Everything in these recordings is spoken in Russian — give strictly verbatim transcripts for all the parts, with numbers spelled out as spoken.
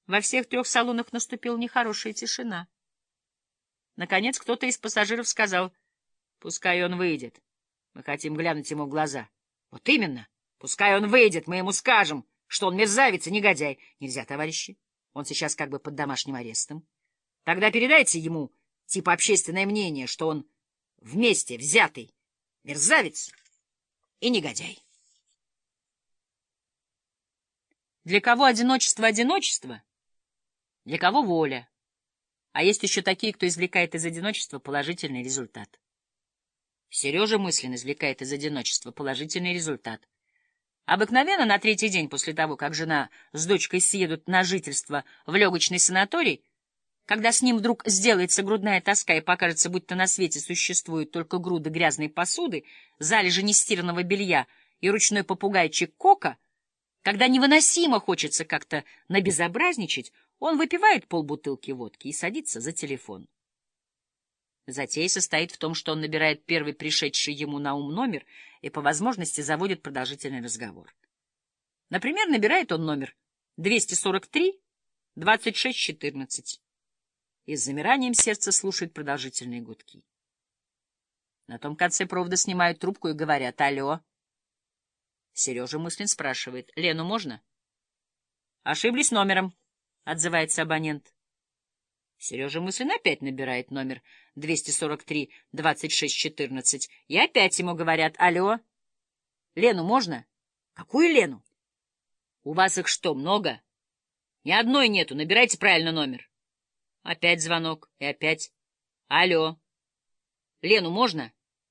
Во всех трех салонах наступила нехорошая тишина. Наконец кто-то из пассажиров сказал: «Пускай он выйдет. Мы хотим глянуть ему в глаза». «Вот именно. Пускай он выйдет, мы ему скажем, что он мерзавец и негодяй». «Нельзя, товарищи. Он сейчас как бы под домашним арестом. Тогда передайте ему, типа общественное мнение, что он вместе взятый мерзавец и негодяй». Для кого одиночество — одиночество, для кого воля. А есть еще такие, кто извлекает из одиночества положительный результат. Сережа мысленно извлекает из одиночества положительный результат. Обыкновенно на третий день после того, как жена с дочкой съедут на жительство в легочный санаторий, когда с ним вдруг сделается грудная тоска и покажется, будто на свете существуют только груды грязной посуды, залежи нестиранного белья и ручной попугайчик Кока, когда невыносимо хочется как-то набезобразничать, он выпивает полбутылки водки и садится за телефон. Затея состоит в том, что он набирает первый пришедший ему на ум номер и по возможности заводит продолжительный разговор. Например, набирает он номер двести сорок три двадцать шесть четырнадцать и с замиранием сердца слушает продолжительные гудки. На том конце провода снимают трубку и говорят: «Алло». Сережа мысленно спрашивает: «Лену можно?» «Ошиблись номером», — отзывается абонент. Сережа мысленно опять набирает номер двести сорок три двадцать шесть четырнадцать, и опять ему говорят: «Алло, Лену можно?» «Какую Лену?» «У вас их что, много?» «Ни одной нету, набирайте правильно номер». Опять звонок, и опять: «Алло, Лену можно?»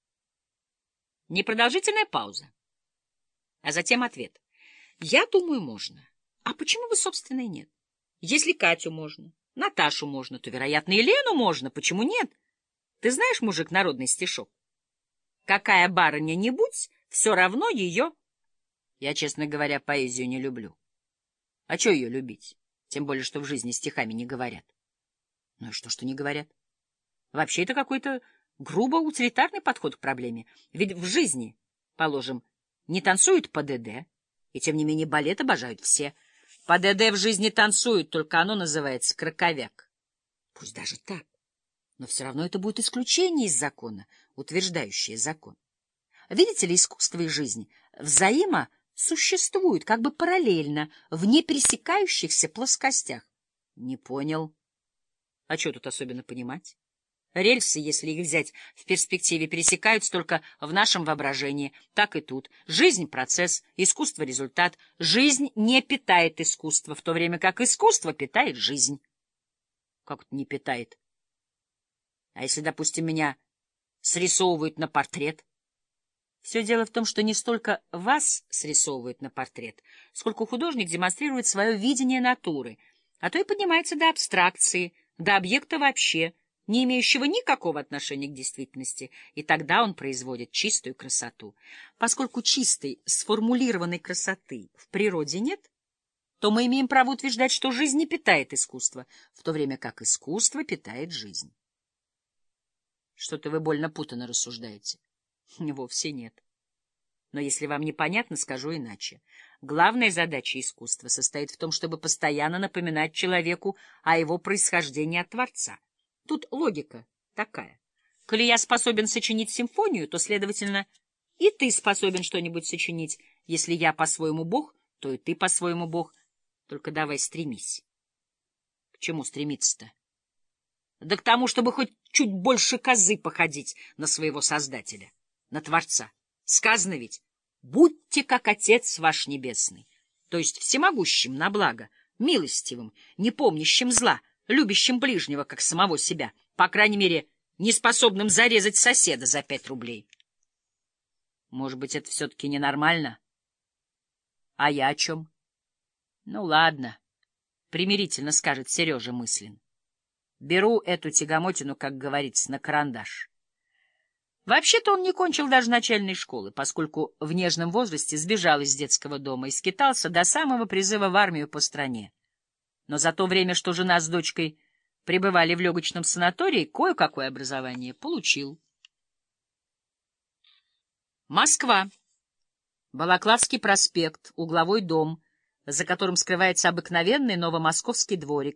Непродолжительная пауза, а затем ответ: «Я думаю, можно. А почему бы, собственно, и нет? Если Катю можно, Наташу можно, то, вероятно, и Лену можно. Почему нет? Ты знаешь, мужик, народный стишок? Какая барыня-нибудь, все равно ее...» Я, честно говоря, поэзию не люблю. А что ее любить? Тем более, что в жизни стихами не говорят. Ну и что, что не говорят? Вообще, это какой-то грубо утилитарный подход к проблеме. Ведь в жизни, положим, не танцуют по ДД, и тем не менее балет обожают все. По ДД в жизни танцуют, только оно называется краковяк. Пусть даже так, но все равно это будет исключение из закона, утверждающее закон. Видите ли, искусство и жизнь взаимосуществуют как бы параллельно, в непересекающихся плоскостях. Не понял. А что тут особенно понимать? Рельсы, если их взять в перспективе, пересекаются только в нашем воображении. Так и тут. Жизнь — процесс, искусство — результат. Жизнь не питает искусство, в то время как искусство питает жизнь. Как это не питает? А если, допустим, меня срисовывают на портрет? Все дело в том, что не столько вас срисовывают на портрет, сколько художник демонстрирует свое видение натуры, а то и поднимается до абстракции, до объекта вообще, не имеющего никакого отношения к действительности, и тогда он производит чистую красоту. Поскольку чистой, сформулированной красоты в природе нет, то мы имеем право утверждать, что жизнь не питает искусство, в то время как искусство питает жизнь. Что-то вы больно путанно рассуждаете. Вовсе нет. Но если вам непонятно, скажу иначе. Главная задача искусства состоит в том, чтобы постоянно напоминать человеку о его происхождении от Творца. Тут логика такая. Коли я способен сочинить симфонию, то, следовательно, и ты способен что-нибудь сочинить. Если я по-своему Бог, то и ты по-своему Бог. Только давай стремись. К чему стремиться-то? Да к тому, чтобы хоть чуть больше козы походить на своего Создателя, на Творца. Сказано ведь: «Будьте, как Отец ваш Небесный», то есть всемогущим на благо, милостивым, не помнящим зла, любящим ближнего, как самого себя, по крайней мере, неспособным зарезать соседа за пять рублей. Может быть, это все-таки ненормально? А я о чем? Ну, ладно, примирительно скажет Сережа мысленно. Беру эту тягомотину, как говорится, на карандаш. Вообще-то он не кончил даже начальной школы, поскольку в нежном возрасте сбежал из детского дома и скитался до самого призыва в армию по стране. Но за то время, что жена с дочкой пребывали в легочном санатории, кое-какое образование получил. Москва. Балаклавский проспект, угловой дом, за которым скрывается обыкновенный новомосковский дворик.